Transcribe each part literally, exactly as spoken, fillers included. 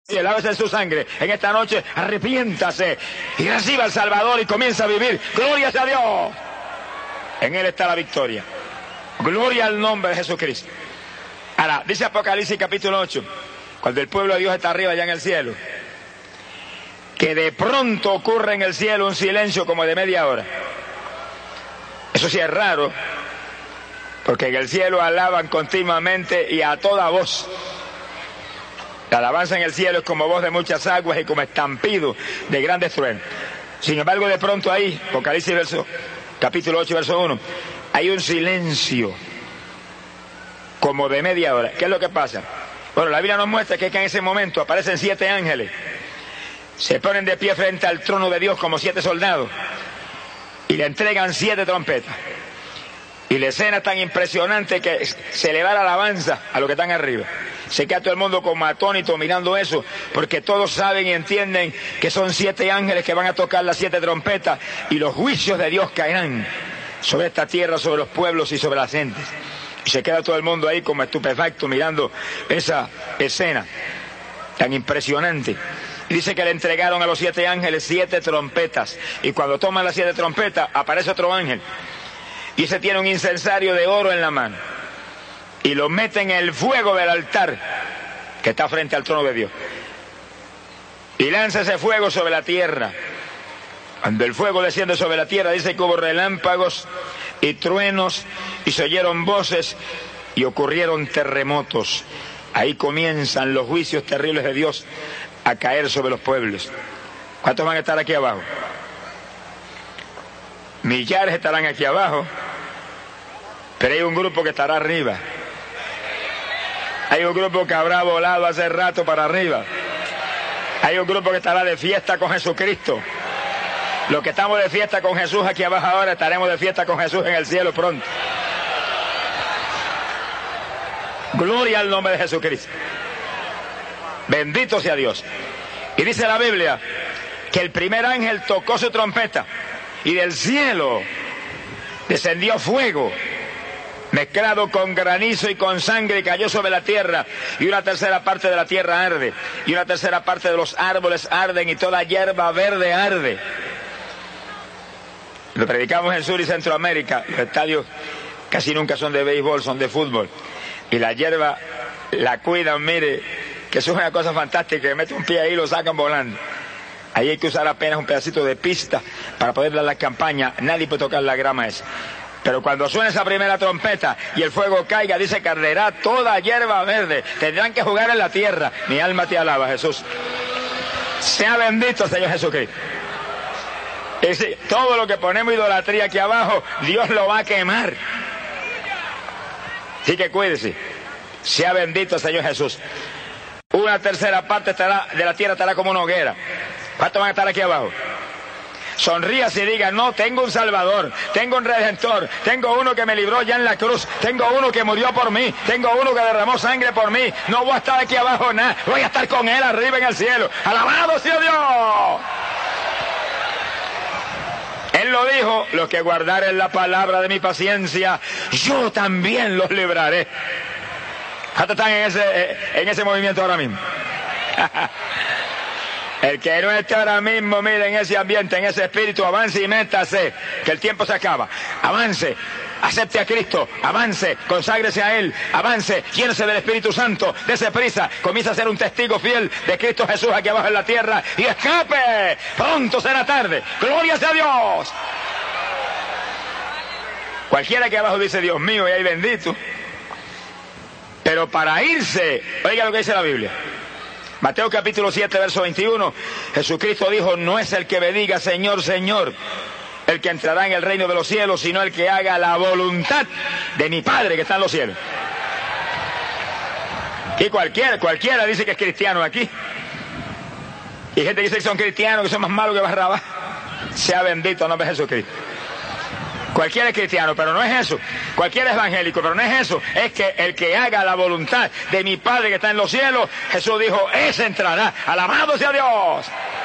Y lávese en su sangre. En esta noche arrepiéntase y reciba al Salvador y comienza a vivir. ¡Gloria a Dios! En Él está la victoria. Gloria al nombre de Jesucristo. Ahora, dice Apocalipsis capítulo ocho, cuando el pueblo de Dios está arriba ya en el cielo, que de pronto ocurre en el cielo un silencio como de media hora. Eso sí es raro, porque en el cielo alaban continuamente y a toda voz. La alabanza en el cielo es como voz de muchas aguas y como estampido de grandes truenos. Sin embargo, de pronto ahí, Apocalipsis verso, capítulo ocho, verso uno, hay un silencio como de media hora. ¿Qué es lo que pasa? Bueno, la Biblia nos muestra que, es que en ese momento aparecen siete ángeles, se ponen de pie frente al trono de Dios como siete soldados y le entregan siete trompetas. Y la escena es tan impresionante que se le va la alabanza a los que están arriba. Se queda todo el mundo como atónito mirando eso, porque todos saben y entienden que son siete ángeles que van a tocar las siete trompetas y los juicios de Dios caerán sobre esta tierra, sobre los pueblos y sobre las gentes. Y se queda todo el mundo ahí como estupefacto mirando esa escena tan impresionante. Y dice que le entregaron a los siete ángeles siete trompetas, y cuando toman las siete trompetas aparece otro ángel. Y ese tiene un incensario de oro en la mano. Y lo mete en el fuego del altar que está frente al trono de Dios. Y lanza ese fuego sobre la tierra. Cuando el fuego desciende sobre la tierra, dice que hubo relámpagos y truenos, y se oyeron voces, y ocurrieron terremotos. Ahí comienzan los juicios terribles de Dios a caer sobre los pueblos. ¿Cuántos van a estar aquí abajo? Millares estarán aquí abajo, pero hay un grupo que estará arriba. Hay un grupo que habrá volado hace rato para arriba. Hay un grupo que estará de fiesta con Jesucristo. Los que estamos de fiesta con Jesús aquí abajo ahora, estaremos de fiesta con Jesús en el cielo pronto. Gloria al nombre de Jesucristo. Bendito sea Dios. Y dice la Biblia que el primer ángel tocó su trompeta y del cielo descendió fuego mezclado con granizo y con sangre, y cayó sobre la tierra, y una tercera parte de la tierra arde, y una tercera parte de los árboles arden, y toda hierba verde arde. Lo predicamos en Sur y Centroamérica. Los estadios casi nunca son de béisbol, son de fútbol, y la hierba la cuidan, mire, que eso es una cosa fantástica, que mete un pie ahí y lo sacan volando. Ahí hay que usar apenas un pedacito de pista para poder dar la campaña. Nadie puede tocar la grama esa. Pero cuando suene esa primera trompeta y el fuego caiga, dice que arderá toda hierba verde. Tendrán que jugar en la tierra. Mi alma te alaba, Jesús. Sea bendito, Señor Jesucristo. Es decir, todo lo que ponemos idolatría aquí abajo, Dios lo va a quemar. Así que cuídese. Sea bendito, Señor Jesús. Una tercera parte estará, de la tierra estará como una hoguera. ¿Cuántos van a estar aquí abajo? Sonríase y diga: no, tengo un Salvador, tengo un Redentor, tengo uno que me libró ya en la cruz, tengo uno que murió por mí, tengo uno que derramó sangre por mí. No voy a estar aquí abajo nada, voy a estar con Él arriba en el cielo. ¡Alabado sea Dios! Él lo dijo: los que guardaren la palabra de mi paciencia, yo también los libraré. ¿Cuántos están en ese, en ese movimiento ahora mismo? El que no esté ahora mismo, mire, en ese ambiente, en ese espíritu, avance y métase, que el tiempo se acaba. Avance, acepte a Cristo, avance, conságrese a Él, avance, llénese del Espíritu Santo, dése prisa, comienza a ser un testigo fiel de Cristo Jesús aquí abajo en la tierra y escape. Pronto será tarde. ¡Gloria sea a Dios! Cualquiera que abajo dice: Dios mío, y ahí bendito. Pero para irse, oiga lo que dice la Biblia. Mateo capítulo siete, verso veintiuno, Jesucristo dijo: no es el que me diga Señor, Señor, el que entrará en el reino de los cielos, sino el que haga la voluntad de mi Padre que está en los cielos. Y cualquiera, cualquiera dice que es cristiano aquí. Y gente dice que son cristianos, que son más malos que Barrabás. Sea bendito el nombre de Jesucristo. Cualquiera es cristiano, pero no es eso. Cualquiera es evangélico, pero no es eso. Es que el que haga la voluntad de mi Padre que está en los cielos, Jesús dijo, ese entrará. ¡Alabado sea Dios!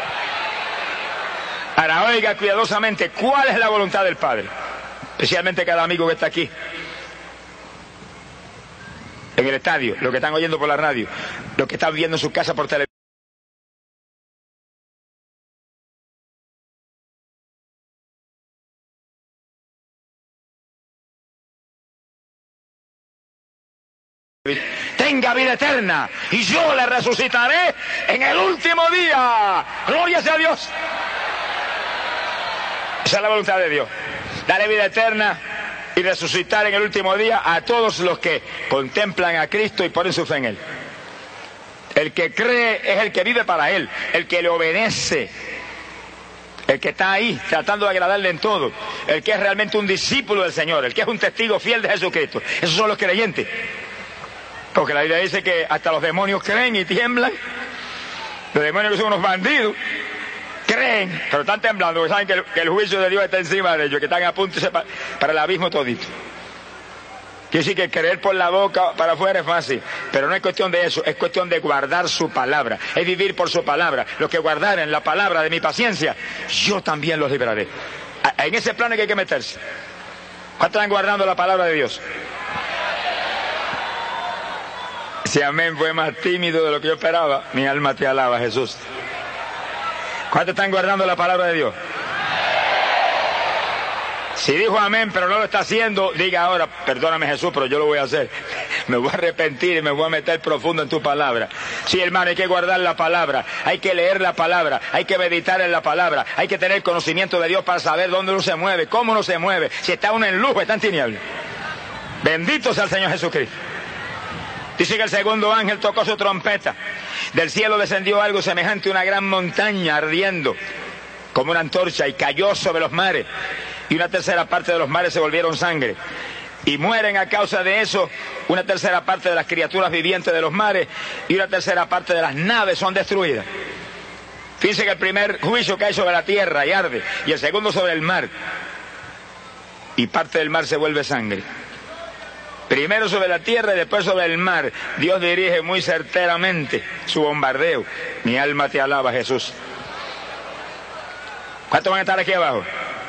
Ahora oiga cuidadosamente, ¿cuál es la voluntad del Padre? Especialmente cada amigo que está aquí en el estadio, los que están oyendo por la radio, los que están viendo en su casa por televisión. tenga vida eterna y yo le resucitaré en el último día. Gloria sea a Dios. Esa es la voluntad de Dios. Daré vida eterna y resucitar en el último día a todos los que contemplan a Cristo y ponen su fe en Él. El que cree es el que vive para Él, el que le obedece, el que está ahí tratando de agradarle en todo, el que es realmente un discípulo del Señor, el que es un testigo fiel de Jesucristo. Esos son los creyentes. Porque la Biblia dice que hasta los demonios creen y tiemblan. Los demonios que son unos bandidos creen, pero están temblando porque saben que el, que el juicio de Dios está encima de ellos, que están a punto de irse para, para el abismo todito. Quiere decir que creer por la boca para afuera es fácil, pero no es cuestión de eso, es cuestión de guardar su palabra, es vivir por su palabra. Los que guardaren la palabra de mi paciencia, yo también los libraré. En ese plano que hay que meterse. ¿Cuántos están guardando la palabra de Dios? Si amén fue más tímido de lo que yo esperaba, mi alma te alaba, Jesús. ¿Cuántos están guardando la palabra de Dios? Si dijo amén, pero no lo está haciendo, diga ahora, perdóname Jesús, pero yo lo voy a hacer. Me voy a arrepentir y me voy a meter profundo en tu palabra. Sí, hermano, hay que guardar la palabra, hay que leer la palabra, hay que meditar en la palabra, hay que tener conocimiento de Dios para saber dónde uno se mueve, cómo uno se mueve, si está uno en luz o está en tinieblas. Bendito sea el Señor Jesucristo. Dice que el segundo ángel tocó su trompeta. Del cielo descendió algo semejante a una gran montaña ardiendo como una antorcha y cayó sobre los mares. Y una tercera parte de los mares se volvieron sangre. Y mueren a causa de eso una tercera parte de las criaturas vivientes de los mares y una tercera parte de las naves son destruidas. Fíjense que el primer juicio cae sobre la tierra y arde, y el segundo sobre el mar. Y parte del mar se vuelve sangre. Primero sobre la tierra y después sobre el mar. Dios dirige muy certeramente su bombardeo. Mi alma te alaba, Jesús. ¿Cuántos van a estar aquí abajo?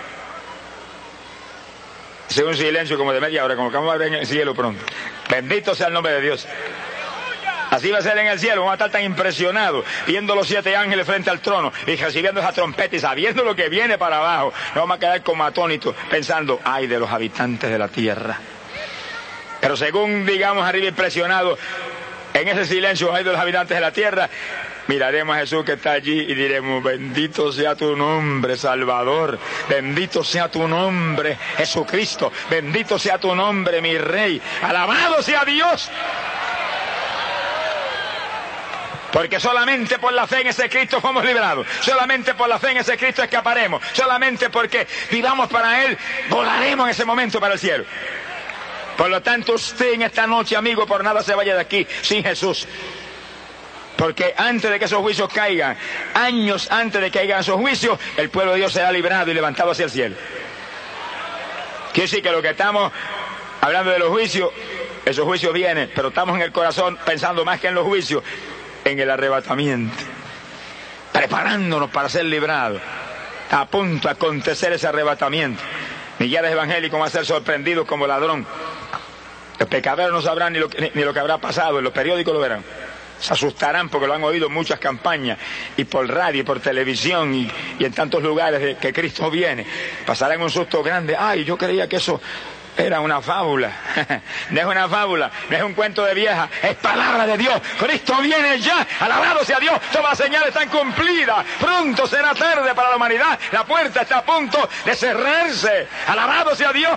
Es un silencio como de media hora, como que vamos a ver en el cielo pronto. Bendito sea el nombre de Dios. Así va a ser en el cielo, vamos a estar tan impresionados, viendo los siete ángeles frente al trono, y recibiendo esa trompeta y sabiendo lo que viene para abajo. Nos vamos a quedar como atónitos, pensando, ay de los habitantes de la tierra. Pero según, digamos, arriba impresionados, en ese silencio, ay de los habitantes de la tierra, miraremos a Jesús que está allí y diremos, bendito sea tu nombre, Salvador, bendito sea tu nombre, Jesucristo, bendito sea tu nombre, mi Rey, alabado sea Dios. Porque solamente por la fe en ese Cristo fuimos librados, solamente por la fe en ese Cristo escaparemos, solamente porque vivamos para Él, volaremos en ese momento para el cielo. Por lo tanto, usted en esta noche, amigo, por nada se vaya de aquí sin Jesús. Porque antes de que esos juicios caigan, años antes de que caigan esos juicios, el pueblo de Dios será librado y levantado hacia el cielo. Quiere decir que lo que estamos hablando de los juicios, esos juicios vienen, pero estamos en el corazón pensando más que en los juicios, en el arrebatamiento, preparándonos para ser librados. A punto de acontecer ese arrebatamiento. Millares de evangélicos van a ser sorprendidos como ladrón. Los pecadores no sabrán ni lo, ni, ni lo que habrá pasado, en los periódicos lo verán. Se asustarán porque lo han oído en muchas campañas, y por radio, y por televisión, y, y en tantos lugares de que Cristo viene. Pasarán un susto grande. Ay, yo creía que eso era una fábula. No es una fábula, no es un cuento de vieja, es palabra de Dios. Cristo viene ya, alabado sea Dios. Todas las señales están cumplidas. Pronto será tarde para la humanidad. La puerta está a punto de cerrarse. Alabado sea Dios.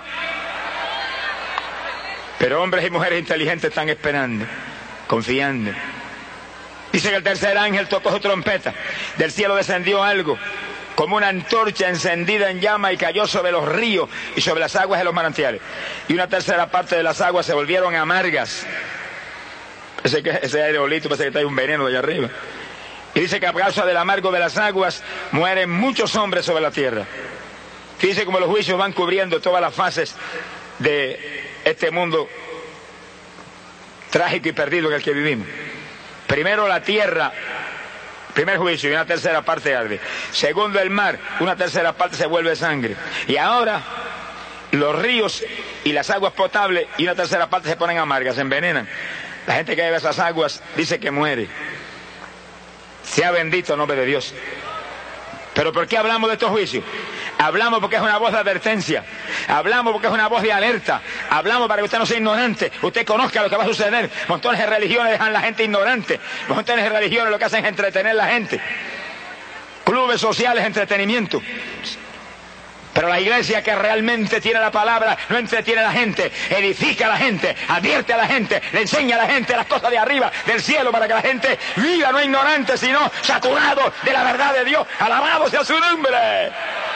Pero hombres y mujeres inteligentes están esperando, confiando. Dice que el tercer ángel tocó su trompeta. Del cielo descendió algo como una antorcha encendida en llama y cayó sobre los ríos y sobre las aguas de los manantiales. Y una tercera parte de las aguas se volvieron amargas. Ese, ese aerolito parece que trae un veneno de allá arriba. Y dice que a causa del amargo de las aguas mueren muchos hombres sobre la tierra. Fíjense cómo los juicios van cubriendo todas las fases de este mundo trágico y perdido en el que vivimos. Primero la tierra, primer juicio, y una tercera parte arde. Segundo el mar, una tercera parte se vuelve sangre. Y ahora los ríos y las aguas potables y una tercera parte se ponen amargas, se envenenan. La gente que bebe esas aguas dice que muere. Sea bendito el nombre de Dios. Pero ¿por qué hablamos de estos juicios? Hablamos porque es una voz de advertencia. Hablamos porque es una voz de alerta. Hablamos para que usted no sea ignorante. Usted conozca lo que va a suceder. Montones de religiones dejan a la gente ignorante. Montones de religiones lo que hacen es entretener a la gente. Clubes sociales, entretenimiento. Pero la iglesia que realmente tiene la palabra no entretiene a la gente, edifica a la gente, advierte a la gente, le enseña a la gente las cosas de arriba, del cielo, para que la gente viva no ignorante, sino saturado de la verdad de Dios. Alabado sea su nombre.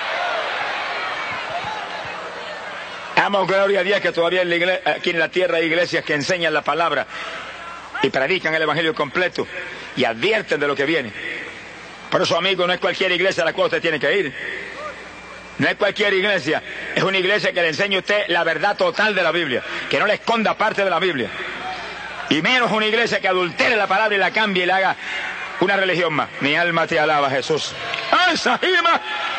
Damos gloria a Dios que todavía en la iglesia, aquí en la tierra hay iglesias que enseñan la palabra y predican el evangelio completo y advierten de lo que viene. Por eso, amigo, no es cualquier iglesia a la cual usted tiene que ir. No es cualquier iglesia, es una iglesia que le enseñe a usted la verdad total de la Biblia, que no le esconda parte de la Biblia. Y menos una iglesia que adultere la palabra y la cambie y la haga una religión más. Mi alma te alaba, Jesús. ¡Ay, Sahima!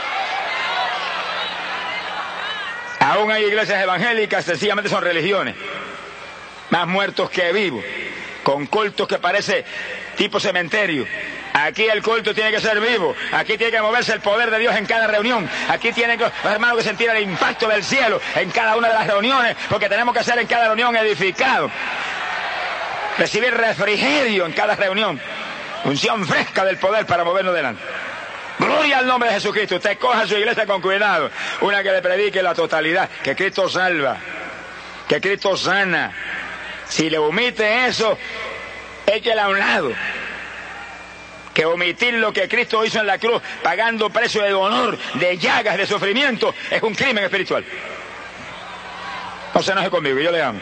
Aún hay iglesias evangélicas, sencillamente son religiones. Más muertos que vivos, con cultos que parece tipo cementerio. Aquí el culto tiene que ser vivo, aquí tiene que moverse el poder de Dios en cada reunión, aquí tienen que, los hermanos que sentir el impacto del cielo en cada una de las reuniones, porque tenemos que ser en cada reunión edificados, recibir refrigerio en cada reunión, unción fresca del poder para movernos delante. Gloria al nombre de Jesucristo. Usted coja su iglesia con cuidado, una que le predique la totalidad, que Cristo salva, que Cristo sana. Si le omite eso, échela a un lado. Que omitir lo que Cristo hizo en la cruz, pagando precio de dolor, de llagas, de sufrimiento, es un crimen espiritual. No se enoje conmigo, yo le amo.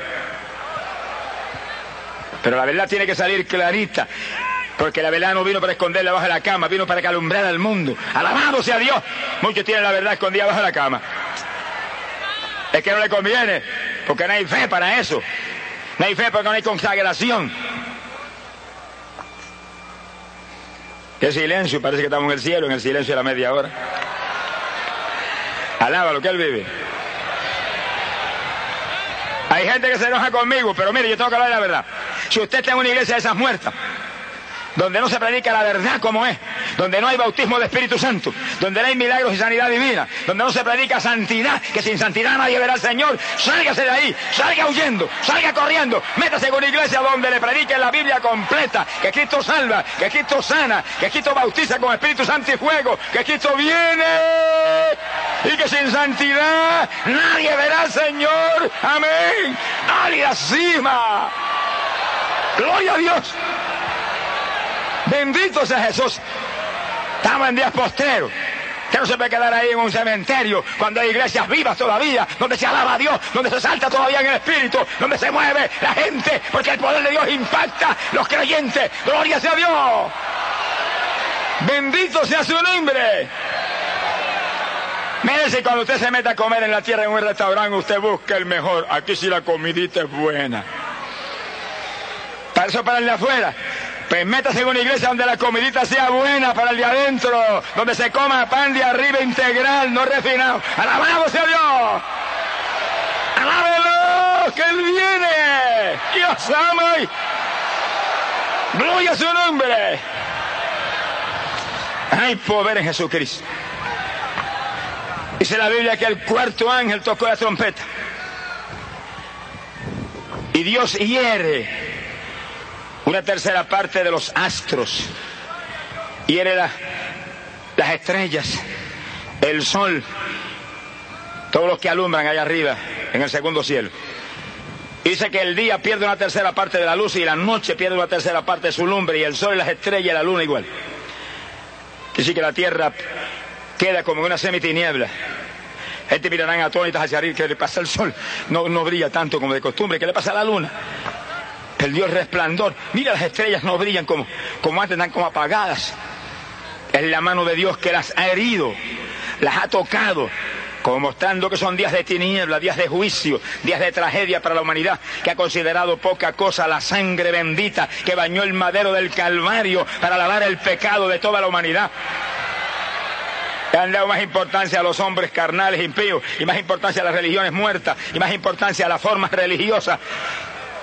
Pero la verdad tiene que salir clarita, porque la verdad no vino para esconderla bajo la cama, vino para que alumbrar al mundo. Alabado sea Dios. Muchos tienen la verdad escondida bajo la cama. Es que no le conviene, porque no hay fe para eso. No hay fe porque no hay consagración. Qué silencio, parece que estamos en el cielo, en el silencio de la media hora. Alaba lo que Él vive. Hay gente que se enoja conmigo, pero mire, yo tengo que hablar de la verdad. Si usted está en una iglesia de esas muertas, donde no se predica la verdad como es, donde no hay bautismo de Espíritu Santo, donde no hay milagros y sanidad divina, donde no se predica santidad, que sin santidad nadie verá al Señor, sálgase de ahí, salga huyendo, salga corriendo, métase en una iglesia donde le prediquen la Biblia completa, que Cristo salva, que Cristo sana, que Cristo bautiza con Espíritu Santo y fuego, que Cristo viene y que sin santidad nadie verá al Señor. Amén. ¡Álida cima! ¡Gloria a Dios! Bendito sea Jesús. Estamos en días postreros. Que no se puede quedar ahí en un cementerio cuando hay iglesias vivas todavía, donde se alaba a Dios, donde se salta todavía en el Espíritu, donde se mueve la gente, porque el poder de Dios impacta los creyentes. Gloria sea a Dios. Bendito sea su nombre. Mire, si cuando usted se mete a comer en la tierra en un restaurante, usted busca el mejor. Aquí sí la comidita es buena. Para eso, para el de afuera. Pues métase en una iglesia donde la comidita sea buena para el de adentro, donde se coma pan de arriba integral, no refinado. ¡Alabado sea Dios! ¡Alábelo! ¡Que Él viene! ¡Dios ama! ¡Gloria a su nombre! Hay poder en Jesucristo. Dice la Biblia que el cuarto ángel tocó la trompeta. Y Dios hiere una tercera parte de los astros, hiere la, las estrellas, el sol, todos los que alumbran allá arriba en el segundo cielo. Dice que el día pierde una tercera parte de la luz y la noche pierde una tercera parte de su lumbre, y el sol y las estrellas y la luna igual. Dice que la tierra queda como en una semitiniebla. Gente mirarán atónitas hacia arriba, que le pasa el sol, no, no brilla tanto como de costumbre, ¿qué le pasa a la luna? El Dios resplandor. Mira, las estrellas no brillan como, como antes, están como apagadas. Es la mano de Dios que las ha herido, las ha tocado, como mostrando que son días de tiniebla, días de juicio, días de tragedia para la humanidad, que ha considerado poca cosa la sangre bendita que bañó el madero del Calvario para lavar el pecado de toda la humanidad. Le han dado más importancia a los hombres carnales impíos, y más importancia a las religiones muertas, y más importancia a las formas religiosas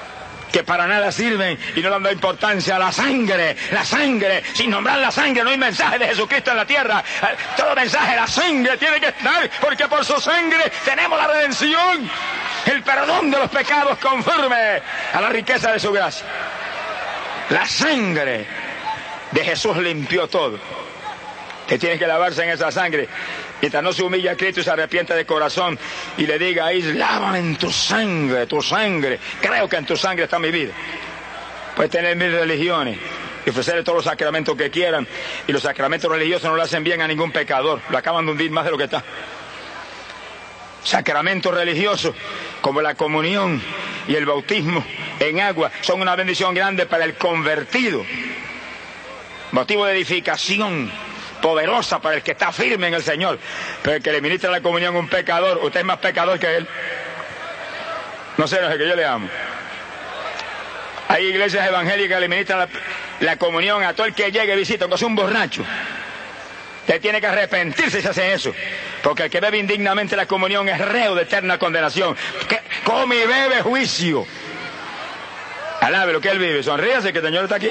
que para nada sirven y no le han dado importancia a la sangre, la sangre, sin nombrar la sangre no hay mensaje de Jesucristo en la tierra. Todo mensaje, la sangre tiene que estar, porque por su sangre tenemos la redención, el perdón de los pecados conforme a la riqueza de su gracia. La sangre de Jesús limpió todo. Usted tiene que lavarse en esa sangre. Mientras no se humilla a Cristo y se arrepiente de corazón y le diga ahí, lávame en tu sangre, tu sangre. Creo que en tu sangre está mi vida. Puedes tener mil religiones y ofrecerle todos los sacramentos que quieran, y los sacramentos religiosos no le hacen bien a ningún pecador. Lo acaban de hundir más de lo que está. Sacramentos religiosos como la comunión y el bautismo en agua son una bendición grande para el convertido. Motivo de edificación poderosa para el que está firme en el Señor. Pero el que le ministra la comunión a un pecador, usted es más pecador que él. No sé, no sé, que yo le amo. Hay iglesias evangélicas que le ministran la, la comunión a todo el que llegue y visita, aunque sea un borracho. Usted tiene que arrepentirse si hace eso, porque el que bebe indignamente la comunión es reo de eterna condenación. Que come y bebe juicio. Alabe lo que él vive. Sonríase que el Señor está aquí.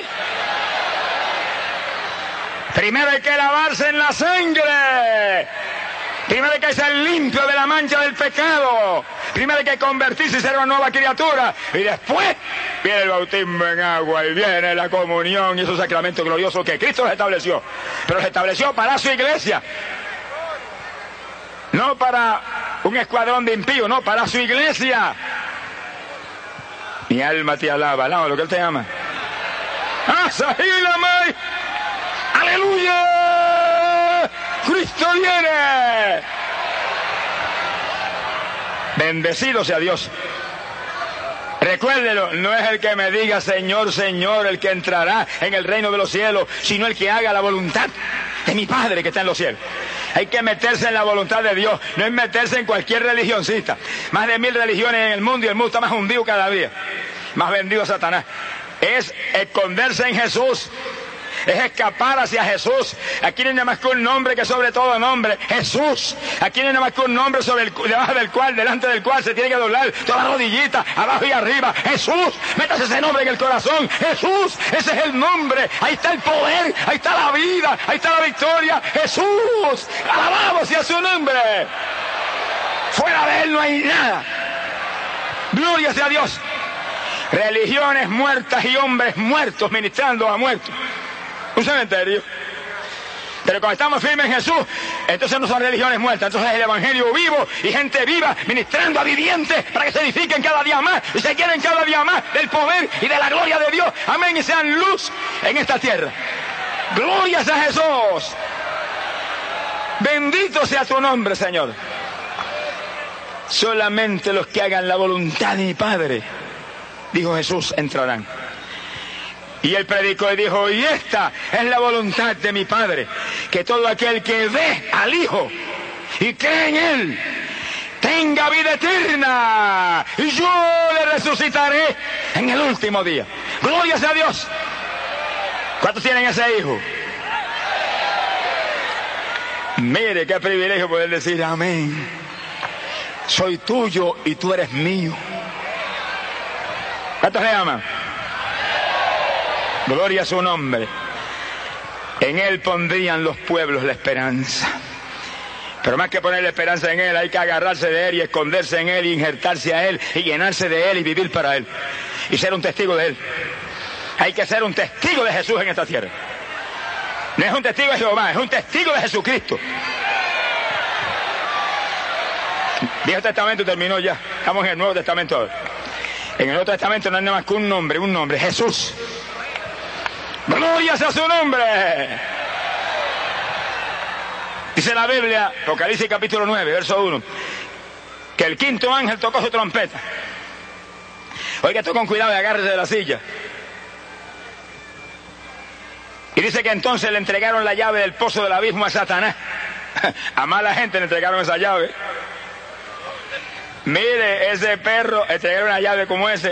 Primero hay que lavarse en la sangre. Primero hay que ser limpio de la mancha del pecado. Primero hay que convertirse y ser una nueva criatura. Y después viene el bautismo en agua y viene la comunión y esos sacramentos gloriosos que Cristo los estableció. Pero los estableció para su iglesia. No para un escuadrón de impíos, no, para su iglesia. Mi alma te alaba, alaba lo que Él te ama. ¡Asahílame! ¡Aleluya! ¡Cristo viene! Bendecido sea Dios. Recuérdelo, no es el que me diga Señor, Señor, el que entrará en el reino de los cielos, sino el que haga la voluntad de mi Padre que está en los cielos. Hay que meterse en la voluntad de Dios, no es meterse en cualquier religioncita. Más de mil religiones en el mundo y el mundo está más hundido cada día, más vendido a Satanás. Es esconderse en Jesús. Es escapar hacia Jesús. Aquí no hay nada más que un nombre que sobre todo nombre, Jesús. Aquí no hay nada más que un nombre sobre el, debajo del cual, delante del cual se tiene que doblar toda rodillita, abajo y arriba. Jesús, métase ese nombre en el corazón. Jesús, ese es el nombre. Ahí está el poder, ahí está la vida, ahí está la victoria. Jesús, alabamos sea su nombre. Fuera de él no hay nada. Gloria sea a Dios. Religiones muertas y hombres muertos ministrando a muertos. Un cementerio. Pero cuando estamos firmes en Jesús, entonces no son religiones muertas, entonces es el evangelio vivo y gente viva ministrando a vivientes para que se edifiquen cada día más y se llenen cada día más del poder y de la gloria de Dios. Amén, y sean luz en esta tierra. Glorias a Jesús. Bendito sea tu nombre, Señor. Solamente los que hagan la voluntad de mi Padre, dijo Jesús, entrarán. Y él predicó y dijo, y esta es la voluntad de mi Padre, que todo aquel que ve al Hijo y cree en Él, tenga vida eterna, y yo le resucitaré en el último día. Gloria sea a Dios. ¿Cuántos tienen ese Hijo? Mire qué privilegio poder decir amén. Soy tuyo y tú eres mío. ¿Cuántos le aman? Gloria a su nombre. En Él pondrían los pueblos la esperanza. Pero más que poner la esperanza en Él, hay que agarrarse de Él y esconderse en Él y injertarse a Él y llenarse de Él y vivir para Él. Y ser un testigo de Él. Hay que ser un testigo de Jesús en esta tierra. No es un testigo de Jehová, es un testigo de Jesucristo. Viejo Testamento terminó ya. Estamos en el Nuevo Testamento ahora. En el Nuevo Testamento no hay nada más que un nombre, un nombre, Jesús. ¡Gloria sea su nombre! Dice la Biblia, Apocalipsis capítulo nueve, verso uno, que el quinto ángel tocó su trompeta. Oiga esto con cuidado y agárrese de la silla. Y dice que entonces le entregaron la llave del pozo del abismo a Satanás. A mala gente le entregaron esa llave. Mire, ese perro, entregaron una llave como ese.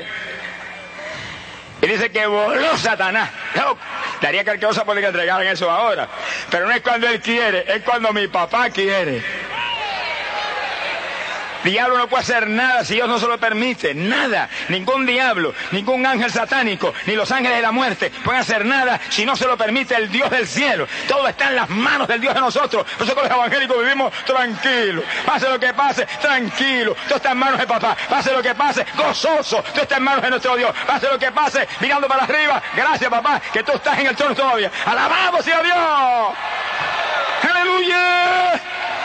Y dice que voló Satanás. No, daría cualquier cosa por que entregaran eso ahora. Pero no es cuando él quiere, es cuando mi papá quiere. Diablo no puede hacer nada si Dios no se lo permite. Nada. Ningún diablo, ningún ángel satánico, ni los ángeles de la muerte pueden hacer nada si no se lo permite el Dios del cielo. Todo está en las manos del Dios de nosotros. Por eso con los evangélicos vivimos tranquilos. Pase lo que pase, tranquilo. Todo está en manos de papá. Pase lo que pase, gozoso. Todo está en manos de nuestro Dios. Pase lo que pase, mirando para arriba. Gracias, papá, que tú estás en el trono todavía. ¡Alabamos a Dios! ¡Aleluya!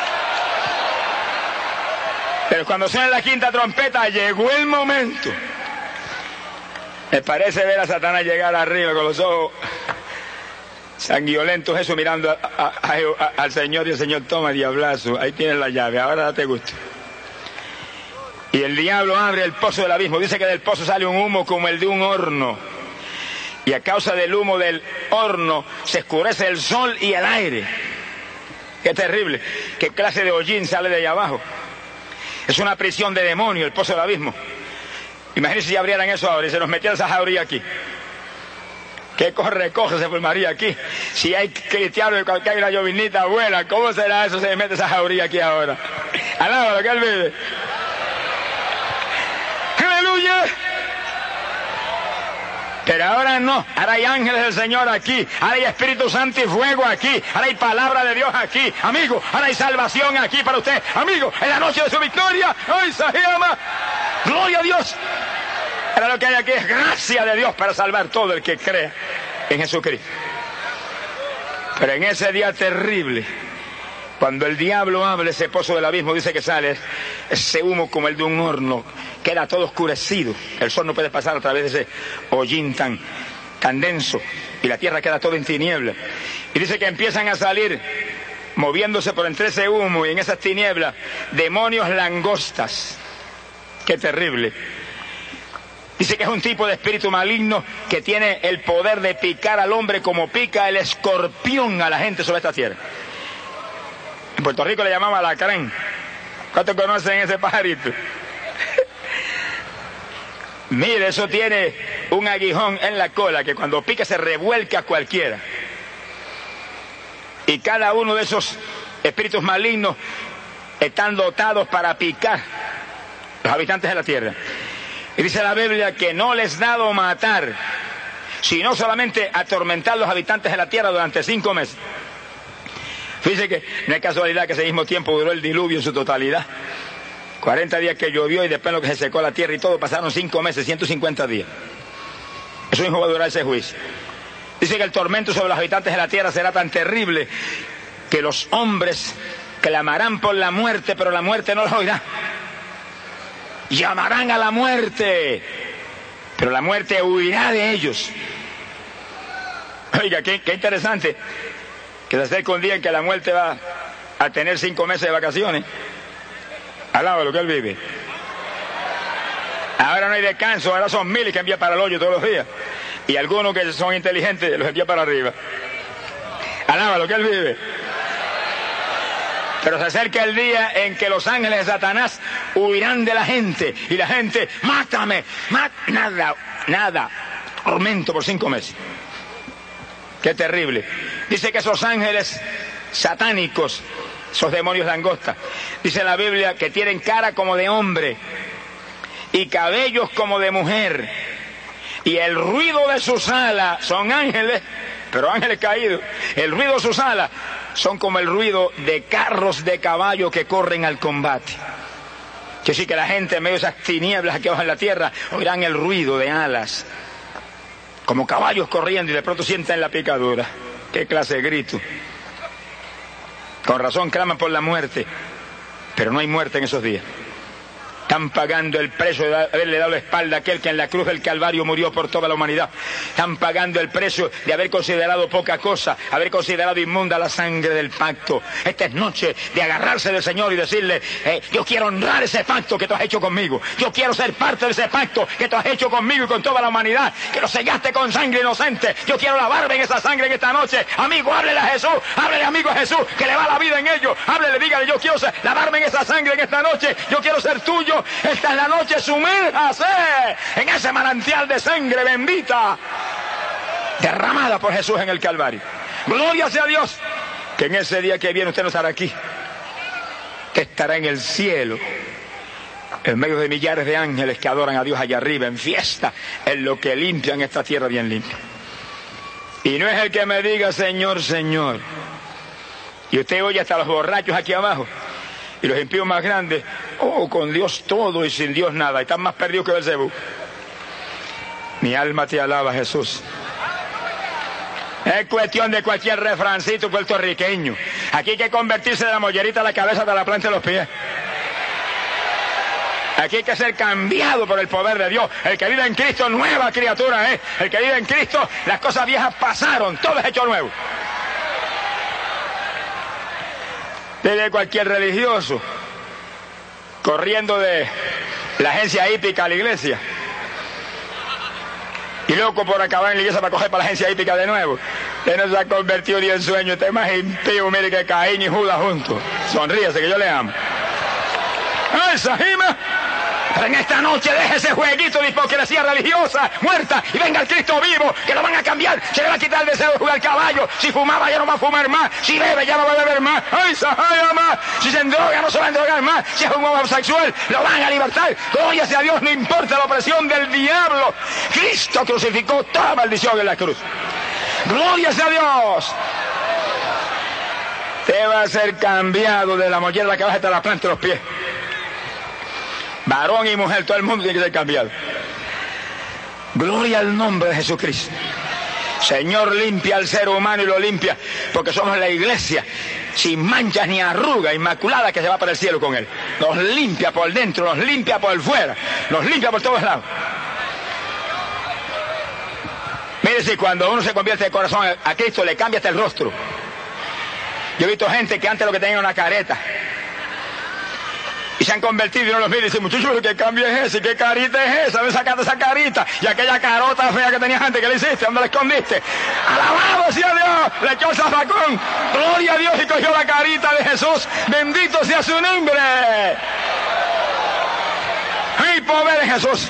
Pero cuando suena la quinta trompeta, llegó el momento. Me parece ver a Satanás llegar arriba con los ojos sanguinolentos, eso mirando a, a, a, a, al Señor, y el Señor toma diablazo. Ahí tienes la llave, ahora date gusto. Y el diablo abre el pozo del abismo. Dice que del pozo sale un humo como el de un horno. Y a causa del humo del horno se oscurece el sol y el aire. Qué terrible. Qué clase de hollín sale de allá abajo. Es una prisión de demonio el pozo del abismo. Imagínense si abrieran eso ahora y se nos metiera esa jauría aquí. ¿Qué corre, coge se formaría aquí? Si hay cristianos y hay una llovinita buena, ¿cómo será eso si se mete esa jauría aquí ahora? Alábalo, que él vive. ¡Aleluya! Pero ahora no, ahora hay ángeles del Señor aquí, ahora hay Espíritu Santo y fuego aquí, ahora hay palabra de Dios aquí, amigo, ahora hay salvación aquí para usted, amigo, en la noche de su victoria, ¡ay, se llama! ¡Gloria a Dios! Ahora lo que hay aquí es gracia de Dios para salvar todo el que crea en Jesucristo. Pero en ese día terrible, cuando el diablo abre ese pozo del abismo, dice que sale ese humo como el de un horno, queda todo oscurecido, el sol no puede pasar a través de ese hollín tan, tan denso, y la tierra queda todo en tinieblas. Y dice que empiezan a salir, moviéndose por entre ese humo y en esas tinieblas, demonios langostas. ¡Qué terrible! Dice que es un tipo de espíritu maligno que tiene el poder de picar al hombre como pica el escorpión a la gente sobre esta tierra. En Puerto Rico le llamaban alacrán. ¿Cuántos conocen ese pajarito? Mire, eso tiene un aguijón en la cola que cuando pica se revuelca a cualquiera. Y cada uno de esos espíritus malignos están dotados para picar a los habitantes de la tierra. Y dice la Biblia que no les ha dado matar, sino solamente atormentar a los habitantes de la tierra durante cinco meses. Fíjese que no es casualidad que ese mismo tiempo duró el diluvio en su totalidad. cuarenta días que llovió y después lo que se secó la tierra y todo, pasaron cinco meses, ciento cincuenta días. Eso mismo va a durar ese juicio. Dice que el tormento sobre los habitantes de la tierra será tan terrible que los hombres clamarán por la muerte, pero la muerte no los oirá. Llamarán a la muerte, pero la muerte huirá de ellos. Oiga, qué, qué interesante que se acerca un día en que la muerte va a tener cinco meses de vacaciones. Alaba lo que él vive. Ahora no hay descanso, ahora son miles que envía para el hoyo todos los días. Y algunos que son inteligentes los envía para arriba. Alaba lo que él vive. Pero se acerca el día en que los ángeles de Satanás huirán de la gente. Y la gente, mátame, mát nada, nada. Tormento por cinco meses. Qué terrible. Dice que esos ángeles satánicos, esos demonios langosta, dice la Biblia que tienen cara como de hombre y cabellos como de mujer. Y el ruido de sus alas, son ángeles, pero ángeles caídos. El ruido de sus alas son como el ruido de carros de caballo que corren al combate. Que sí que la gente en medio de esas tinieblas aquí abajo en la tierra oirán el ruido de alas, como caballos corriendo, y de pronto sienten la picadura. Qué clase de grito. Con razón claman por la muerte, pero no hay muerte en esos días. Están pagando el precio de haberle dado la espalda a aquel que en la cruz del Calvario murió por toda la humanidad. Están pagando el precio de haber considerado poca cosa, haber considerado inmunda la sangre del pacto. Esta es noche de agarrarse del Señor y decirle, eh, yo quiero honrar ese pacto que tú has hecho conmigo. Yo quiero ser parte de ese pacto que tú has hecho conmigo y con toda la humanidad, que lo sellaste con sangre inocente. Yo quiero lavarme en esa sangre en esta noche. Amigo, háblele a Jesús, háblele amigo a Jesús, que le va la vida en ellos. Háblele, dígale, yo quiero ser, lavarme en esa sangre en esta noche. Yo quiero ser tuyo. Esta es la noche, sumérjase en ese manantial de sangre bendita derramada por Jesús en el Calvario. Gloria sea a Dios, que en ese día que viene usted no estará aquí, que estará en el cielo, en medio de millares de ángeles que adoran a Dios allá arriba, en fiesta, en lo que limpian esta tierra bien limpia. Y no es el que me diga Señor, Señor. Y usted oye hasta los borrachos aquí abajo, y los impíos más grandes, oh, con Dios todo y sin Dios nada, y están más perdidos que Belcebú. Mi alma te alaba, Jesús. Es cuestión de cualquier refrancito puertorriqueño. Aquí hay que convertirse de la mollerita a la cabeza hasta la planta de los pies. Aquí hay que ser cambiado por el poder de Dios. El que vive en Cristo, nueva criatura, ¿eh? El que vive en Cristo, las cosas viejas pasaron, todo es hecho nuevo. Desde cualquier religioso, corriendo de la agencia hípica a la iglesia, y loco por acabar en la iglesia para coger para la agencia hípica de nuevo. Usted no se ha convertido ni en sueño, usted es más impío, mire, que Caín y Judas juntos. Sonríese que yo le amo. ¡Ay, Sajima! Pero en esta noche deje ese jueguito de hipocresía religiosa, muerta, y venga el Cristo vivo, que lo van a cambiar. Se le va a quitar el deseo de jugar caballo. Si fumaba ya no va a fumar más. Si bebe ya no va a beber más. ¡Ay, Sajima! Si se endroga no se va a endrogar más. Si es un homosexual, lo van a libertar. Gloria sea a Dios, no importa la opresión del diablo. Cristo crucificó toda maldición en la cruz. ¡Gloria sea a Dios! Te va a ser cambiado de la mollera de la cabeza hasta la planta de los pies. Varón y mujer, todo el mundo tiene que ser cambiado. Gloria al nombre de Jesucristo. Señor, limpia al ser humano y lo limpia, porque somos la iglesia sin manchas ni arruga, inmaculada, que se va para el cielo con él. Nos limpia por dentro, nos limpia por fuera, nos limpia por todos lados. Mire, si cuando uno se convierte de corazón a Cristo, le cambia hasta el rostro. Yo he visto gente que antes lo que tenía era una careta, y se han convertido y uno los mira y dice, muchachos, ¿qué cambio es ese? ¿Qué carita es esa? ¿Ven sacando esa carita? Y aquella carota fea que tenías antes, ¿qué le hiciste? ¿Dónde la escondiste? ¡Alabado sea Dios! Le echó el zafacón. ¡Gloria a Dios! Y cogió la carita de Jesús. ¡Bendito sea su nombre! ¡Ay, pobre Jesús!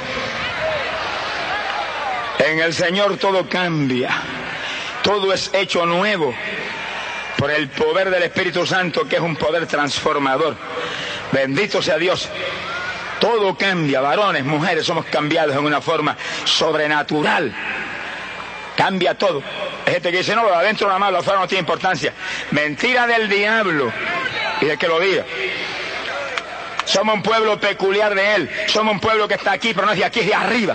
En el Señor todo cambia. Todo es hecho nuevo por el poder del Espíritu Santo, que es un poder transformador. Bendito sea Dios. Todo cambia, varones, mujeres, somos cambiados en una forma sobrenatural. Cambia todo. Hay gente que dice, no, lo de adentro nada más, lo de afuera no tiene importancia. Mentira del diablo y del que lo diga. Somos un pueblo peculiar de él. Somos un pueblo que está aquí, pero no es de aquí, es de arriba.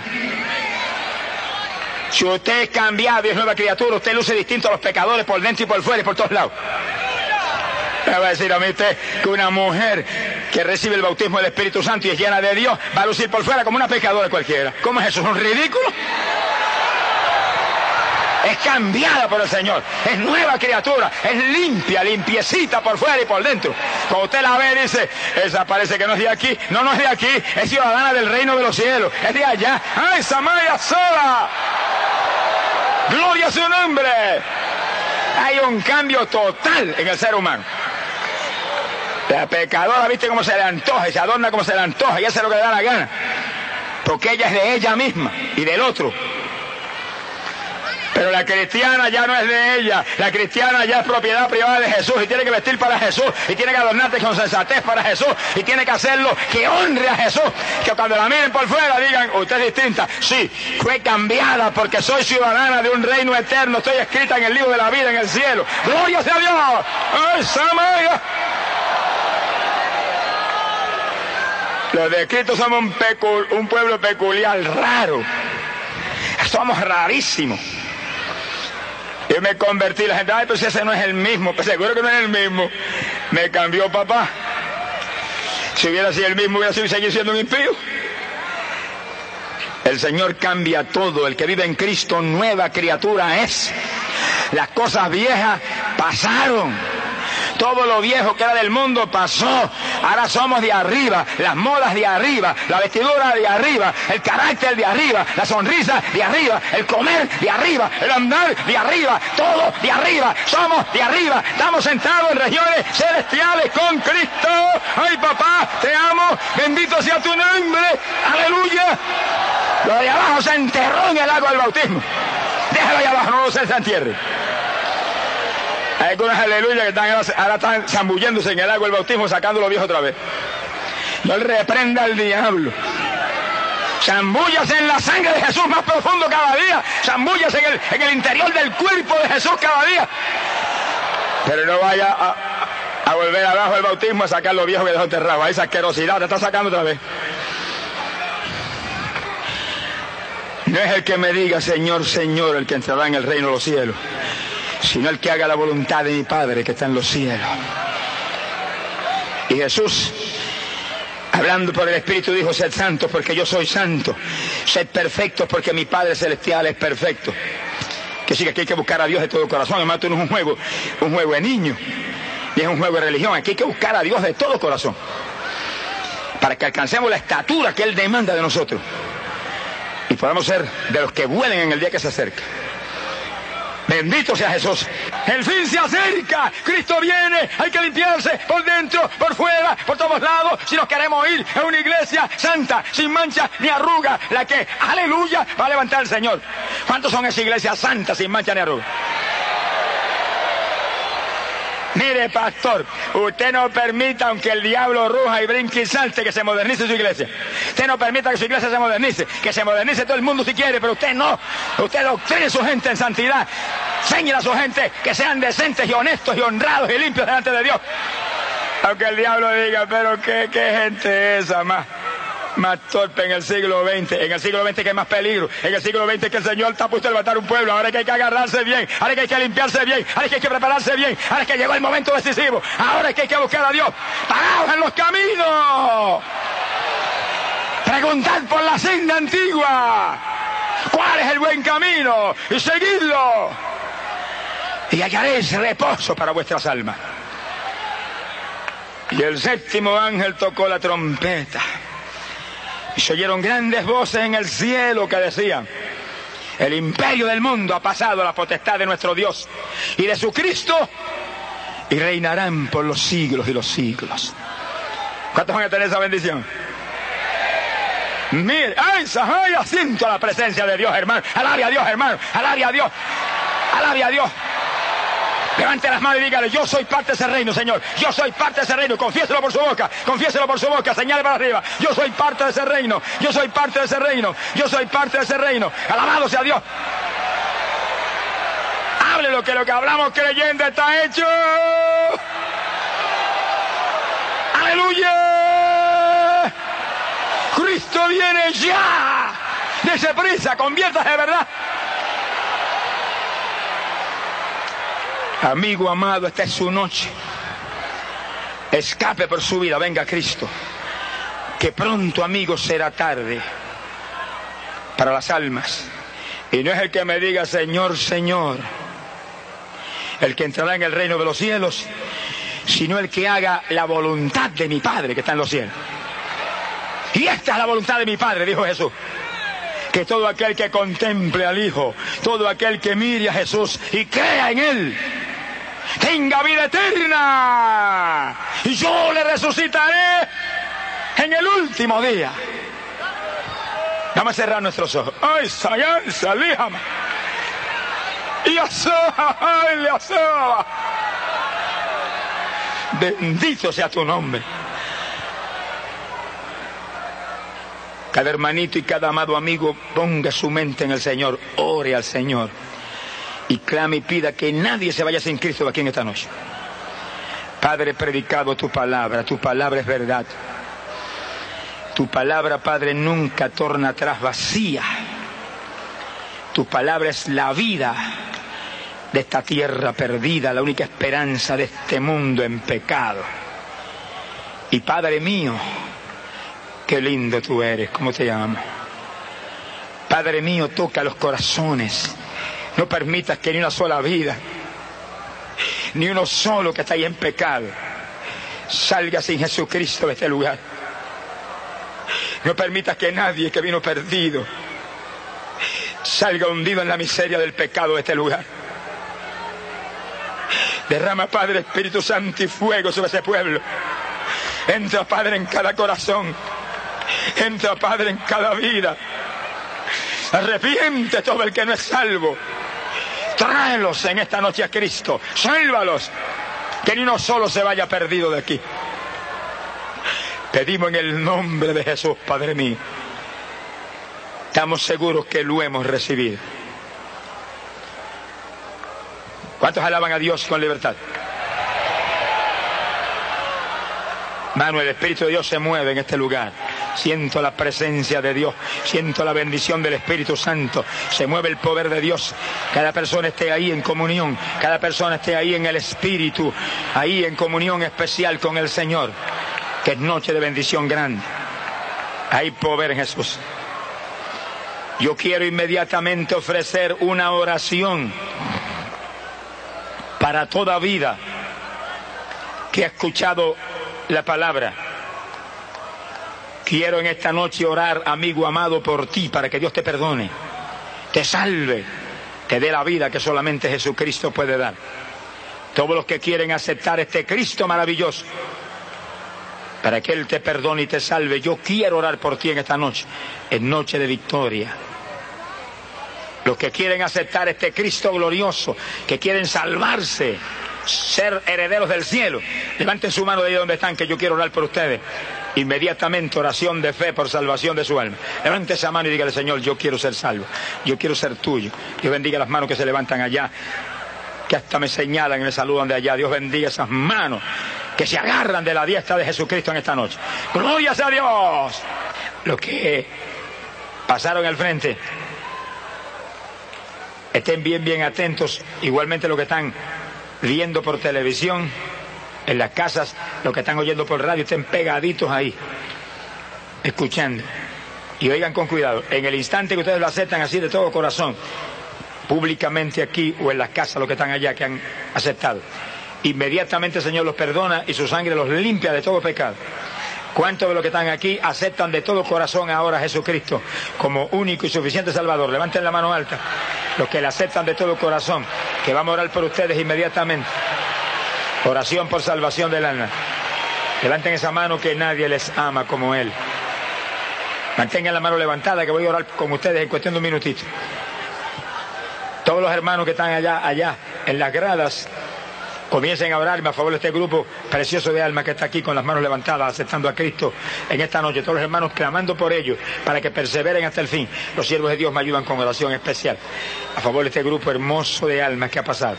Si usted es cambiado y es nueva criatura, usted luce distinto a los pecadores por dentro y por fuera y por todos lados. Me va a decir a mí usted que una mujer que recibe el bautismo del Espíritu Santo y es llena de Dios va a lucir por fuera como una pecadora cualquiera. ¿Cómo es eso? ¿Es un ridículo? Es cambiada por el Señor, es nueva criatura, es limpia, limpiecita por fuera y por dentro. Cuando usted la ve dice, esa parece que no es de aquí. No, no es de aquí, es ciudadana del reino de los cielos, es de allá. ¡Ay, Samaria sola! ¡Gloria a su nombre! Hay un cambio total en el ser humano. La pecadora, viste cómo se le antoja y se adorna como se le antoja y hace lo que le da la gana, porque ella es de ella misma y del otro. Pero la cristiana ya no es de ella, la cristiana ya es propiedad privada de Jesús y tiene que vestir para Jesús y tiene que adornarse con sensatez para Jesús y tiene que hacerlo que honre a Jesús, que cuando la miren por fuera digan, usted es distinta. Sí, fue cambiada porque soy ciudadana de un reino eterno, estoy escrita en el libro de la vida en el cielo. ¡Gloria sea a Dios! ¡Ay, Samaria! Los de Cristo somos un, pecu- un pueblo peculiar, raro. Somos rarísimos. Yo me convertí, la gente, ay, pero si ese no es el mismo, pues seguro que no es el mismo. Me cambió papá. Si hubiera sido el mismo, hubiera sido seguir siendo un impío. El Señor cambia todo. El que vive en Cristo, nueva criatura es. Las cosas viejas pasaron. Todo lo viejo que era del mundo pasó. Ahora somos de arriba, las modas de arriba, la vestidura de arriba, el carácter de arriba, la sonrisa de arriba, el comer de arriba, el andar de arriba, todo de arriba. Somos de arriba, estamos sentados en regiones celestiales con Cristo. Ay, papá, te amo, bendito sea tu nombre, aleluya. Lo de abajo se enterró en el agua del bautismo. Déjalo ahí abajo, no lo se entierre. Hay algunas aleluya que están, ahora están zambulléndose en el agua del bautismo, sacando lo viejo otra vez. Él reprenda al diablo. Zambúllase en la sangre de Jesús más profundo cada día. Zambúllase en el, en el interior del cuerpo de Jesús cada día. Pero no vaya a, a volver abajo del bautismo a sacar lo viejo que dejó enterrado. Ahí esa asquerosidad te está sacando otra vez. No es el que me diga Señor, Señor, el que entrará en el reino de los cielos, sino el que haga la voluntad de mi Padre que está en los cielos. Y Jesús, hablando por el Espíritu, dijo: sed santos porque yo soy santo, sed perfectos porque mi Padre Celestial es perfecto. Que sí, que aquí hay que buscar a Dios de todo corazón. Además, esto no es un juego, un juego de niños, ni es un juego de religión. Aquí hay que buscar a Dios de todo corazón, para que alcancemos la estatura que Él demanda de nosotros y podamos ser de los que vuelen en el día que se acerca. Bendito sea Jesús. El fin se acerca. Cristo viene. Hay que limpiarse por dentro, por fuera, por todos lados. Si nos queremos ir a una iglesia santa, sin mancha ni arruga, la que, aleluya, va a levantar el Señor. ¿Cuántos son esa iglesia santa, sin mancha ni arruga? Mire, pastor, usted no permita, aunque el diablo ruja y brinque y salte, que se modernice su iglesia. Usted no permita que su iglesia se modernice, que se modernice todo el mundo si quiere, pero usted no. Usted doctrine a su gente en santidad. Enséñele a su gente que sean decentes y honestos y honrados y limpios delante de Dios. Aunque el diablo diga, pero qué, qué gente es esa más. Más torpe en el siglo veinte, en el siglo veinte que hay más peligro, en el siglo veinte que el Señor está a punto de levantar un pueblo. Ahora es que hay que agarrarse bien, ahora es que hay que limpiarse bien, ahora es que hay que prepararse bien, ahora es que llegó el momento decisivo, ahora es que hay que buscar a Dios, parados en los caminos, preguntad por la senda antigua, cuál es el buen camino, y seguidlo, y hallaréis reposo para vuestras almas. Y el séptimo ángel tocó la trompeta. Y se oyeron grandes voces en el cielo que decían: el imperio del mundo ha pasado a la potestad de nuestro Dios y de su Cristo, y reinarán por los siglos y los siglos. ¿Cuántos van a tener esa bendición? Mire, ay, ay, asiento a la presencia de Dios, hermano. Alabe a Dios, hermano. Alabe a Dios. Alabe a Dios. Levante las manos y dígale: yo soy parte de ese reino, Señor. Yo soy parte de ese reino. Confiéselo por su boca. Confiéselo por su boca. Señale para arriba. Yo soy parte de ese reino. Yo soy parte de ese reino. Yo soy parte de ese reino. Alabado sea Dios. Hable lo que lo que hablamos creyendo está hecho. Aleluya. Cristo viene ya. Dese prisa. Conviértase de verdad. Amigo amado, esta es su noche. Escape por su vida, venga Cristo. Que pronto, amigo, será tarde para las almas. Y no es el que me diga Señor, Señor, el que entrará en el reino de los cielos, sino el que haga la voluntad de mi Padre que está en los cielos. Y esta es la voluntad de mi Padre, dijo Jesús: que todo aquel que contemple al Hijo, todo aquel que mire a Jesús y crea en Él, tenga vida eterna, y yo le resucitaré en el último día. Vamos a cerrar nuestros ojos. Ay, Sayan, Salíjama. Y ay, bendito sea tu nombre. Cada hermanito y cada amado amigo ponga su mente en el Señor, ore al Señor y clame y pida que nadie se vaya sin Cristo de aquí en esta noche. Padre, predicado tu palabra, tu palabra es verdad. Tu palabra, Padre, nunca torna atrás vacía. Tu palabra es la vida de esta tierra perdida, la única esperanza de este mundo en pecado. Y Padre mío, qué lindo tú eres, ¿cómo te llamo? Padre mío, toca los corazones. No permitas que ni una sola vida, ni uno solo que está ahí en pecado, salga sin Jesucristo de este lugar. No permitas que nadie que vino perdido salga hundido en la miseria del pecado de este lugar. Derrama, Padre, Espíritu Santo y fuego sobre ese pueblo. Entra, Padre, en cada corazón. Entra, Padre, en cada vida. Arrepiente todo el que no es salvo. Tráelos en esta noche a Cristo. Sálvalos. Que ni uno solo se vaya perdido de aquí. Pedimos en el nombre de Jesús, Padre mío. Estamos seguros que lo hemos recibido. ¿Cuántos alaban a Dios con libertad? Mano, el Espíritu de Dios se mueve en este lugar. Siento la presencia de Dios, siento la bendición del Espíritu Santo, se mueve el poder de Dios. Cada persona esté ahí en comunión, cada persona esté ahí en el Espíritu, ahí en comunión especial con el Señor, que es noche de bendición grande. Hay poder en Jesús. Yo quiero inmediatamente ofrecer una oración para toda vida que ha escuchado la palabra. Quiero en esta noche orar, amigo amado, por ti, para que Dios te perdone, te salve, te dé la vida que solamente Jesucristo puede dar. Todos los que quieren aceptar este Cristo maravilloso, para que Él te perdone y te salve, yo quiero orar por ti en esta noche, en noche de victoria. Los que quieren aceptar este Cristo glorioso, que quieren salvarse, ser herederos del cielo, levanten su mano de ahí donde están, que yo quiero orar por ustedes. Inmediatamente oración de fe por salvación de su alma. Levante esa mano y dígale: Señor, yo quiero ser salvo, yo quiero ser tuyo. Dios bendiga las manos que se levantan allá, que hasta me señalan y me saludan de allá. Dios bendiga esas manos que se agarran de la diestra de Jesucristo en esta noche. ¡Glorias a Dios! Los que pasaron al frente, estén bien, bien atentos. Igualmente los que están viendo por televisión, en las casas, los que están oyendo por radio, estén pegaditos ahí, escuchando. Y oigan con cuidado, en el instante que ustedes lo aceptan así de todo corazón, públicamente aquí o en las casas, los que están allá que han aceptado, inmediatamente el Señor los perdona y su sangre los limpia de todo pecado. ¿Cuántos de los que están aquí aceptan de todo corazón ahora a Jesucristo como único y suficiente Salvador? Levanten la mano alta. Los que le aceptan de todo corazón, que vamos a orar por ustedes inmediatamente. Oración por salvación del alma. Levanten esa mano, que nadie les ama como Él. Mantengan la mano levantada, que voy a orar con ustedes en cuestión de un minutito. Todos los hermanos que están allá, allá, en las gradas, comiencen a orarme a favor de este grupo precioso de almas que está aquí con las manos levantadas, aceptando a Cristo en esta noche. Todos los hermanos clamando por ellos, para que perseveren hasta el fin. Los siervos de Dios me ayudan con oración especial a favor de este grupo hermoso de almas que ha pasado.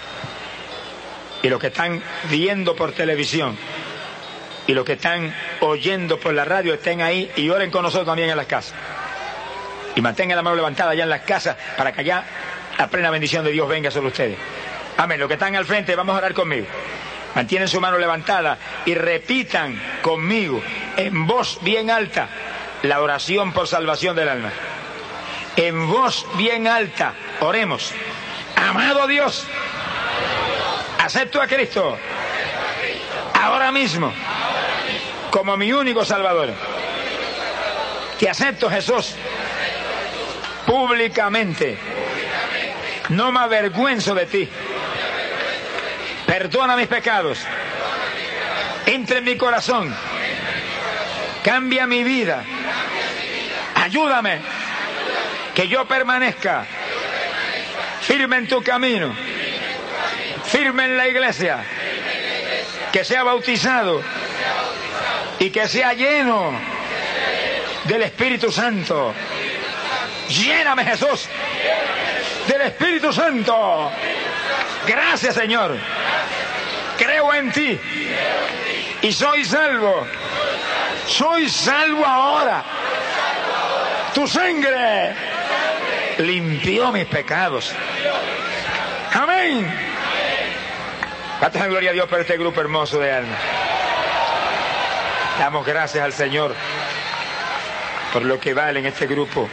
Y los que están viendo por televisión y los que están oyendo por la radio, estén ahí y oren con nosotros también en las casas. Y mantengan la mano levantada allá en las casas, para que allá la plena bendición de Dios venga sobre ustedes. Amén. Los que están al frente, vamos a orar conmigo. Mantienen su mano levantada y repitan conmigo en voz bien alta la oración por salvación del alma. En voz bien alta, oremos. Amado Dios, acepto a Cristo ahora mismo como mi único Salvador. Te acepto, Jesús, públicamente. No me avergüenzo de ti. Perdona mis pecados. Entra en mi corazón. Cambia mi vida. Ayúdame que yo permanezca firme en tu camino, firme en la iglesia, que sea bautizado y que sea lleno del Espíritu Santo. Lléname, Jesús, del Espíritu Santo. Gracias, Señor. Creo en ti y soy salvo. Soy salvo ahora. Tu sangre limpió mis pecados. Amén. Cuánta gloria a Dios por este grupo hermoso de almas. Damos gracias al Señor por lo que vale en este grupo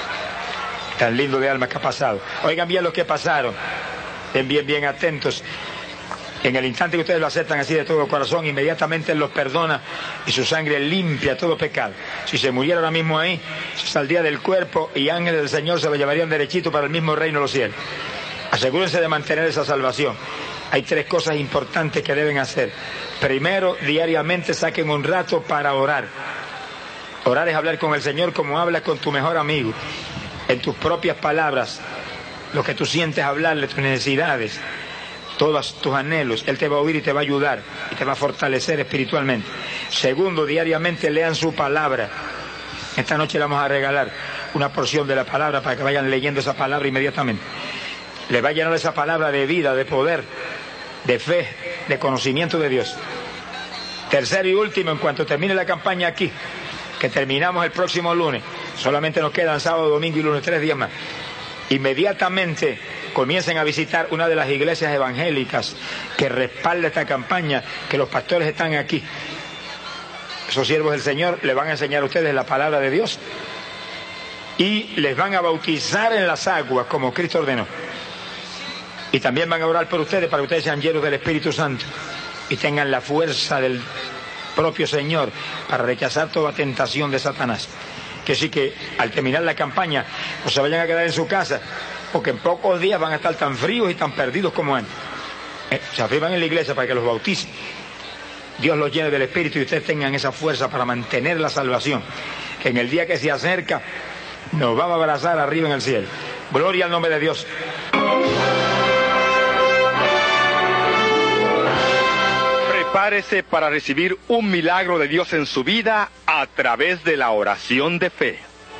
tan lindo de almas que ha pasado. Oigan bien los que pasaron. Estén bien, bien atentos. En el instante que ustedes lo aceptan así de todo corazón, inmediatamente Él los perdona y su sangre limpia todo pecado. Si se muriera ahora mismo ahí, se saldría del cuerpo y ángeles del Señor se lo llevarían derechito para el mismo reino de los cielos. Asegúrense de mantener esa salvación. Hay tres cosas importantes que deben hacer. Primero, diariamente saquen un rato para orar. Orar es hablar con el Señor como hablas con tu mejor amigo. En tus propias palabras, lo que tú sientes hablarle, tus necesidades, todos tus anhelos. Él te va a oír y te va a ayudar y te va a fortalecer espiritualmente. Segundo, diariamente lean su palabra. Esta noche le vamos a regalar una porción de la palabra para que vayan leyendo esa palabra inmediatamente. Les va a llenar esa palabra de vida, de poder, de fe, de conocimiento de Dios. Tercero y último, en cuanto termine la campaña aquí, que terminamos el próximo lunes, solamente nos quedan sábado, domingo y lunes, tres días más. Inmediatamente comiencen a visitar una de las iglesias evangélicas que respalda esta campaña, que los pastores están aquí. Esos siervos del Señor les van a enseñar a ustedes la palabra de Dios y les van a bautizar en las aguas como Cristo ordenó. Y también van a orar por ustedes para que ustedes sean llenos del Espíritu Santo y tengan la fuerza del propio Señor para rechazar toda tentación de Satanás. Que sí que al terminar la campaña no se vayan a quedar en su casa, porque en pocos días van a estar tan fríos y tan perdidos como antes. Eh, se afirman en la iglesia para que los bauticen. Dios los llene del Espíritu y ustedes tengan esa fuerza para mantener la salvación, que en el día que se acerca nos vamos a abrazar arriba en el cielo. Gloria al nombre de Dios. Prepárese para recibir un milagro de Dios en su vida a través de la oración de fe.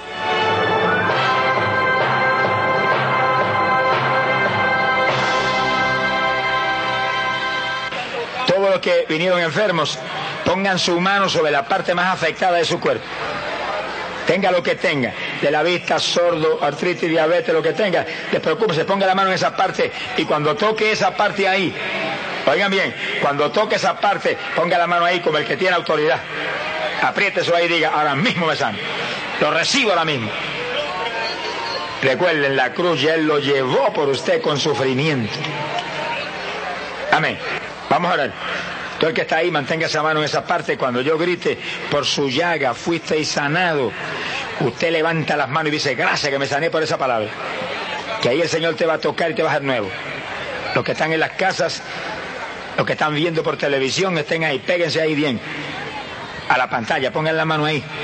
Todos los que vinieron enfermos, pongan su mano sobre la parte más afectada de su cuerpo. Tenga lo que tenga, de la vista, sordo, artritis, diabetes, lo que tenga, despreocúpese, ponga la mano en esa parte y cuando toque esa parte ahí, oigan bien, cuando toque esa parte, ponga la mano ahí como el que tiene autoridad. Apriete eso ahí y diga, ahora mismo me sano. Lo recibo ahora mismo. Recuerden, la cruz ya Él lo llevó por usted con sufrimiento. Amén. Vamos a orar. Todo el que está ahí, mantenga esa mano en esa parte. Cuando yo grite, por su llaga fuisteis sanado, usted levanta las manos y dice, gracias que me sané por esa palabra. Que ahí el Señor te va a tocar y te va a hacer nuevo. Los que están en las casas, los que están viendo por televisión, estén ahí, péguense ahí bien. A la pantalla, pongan la mano ahí.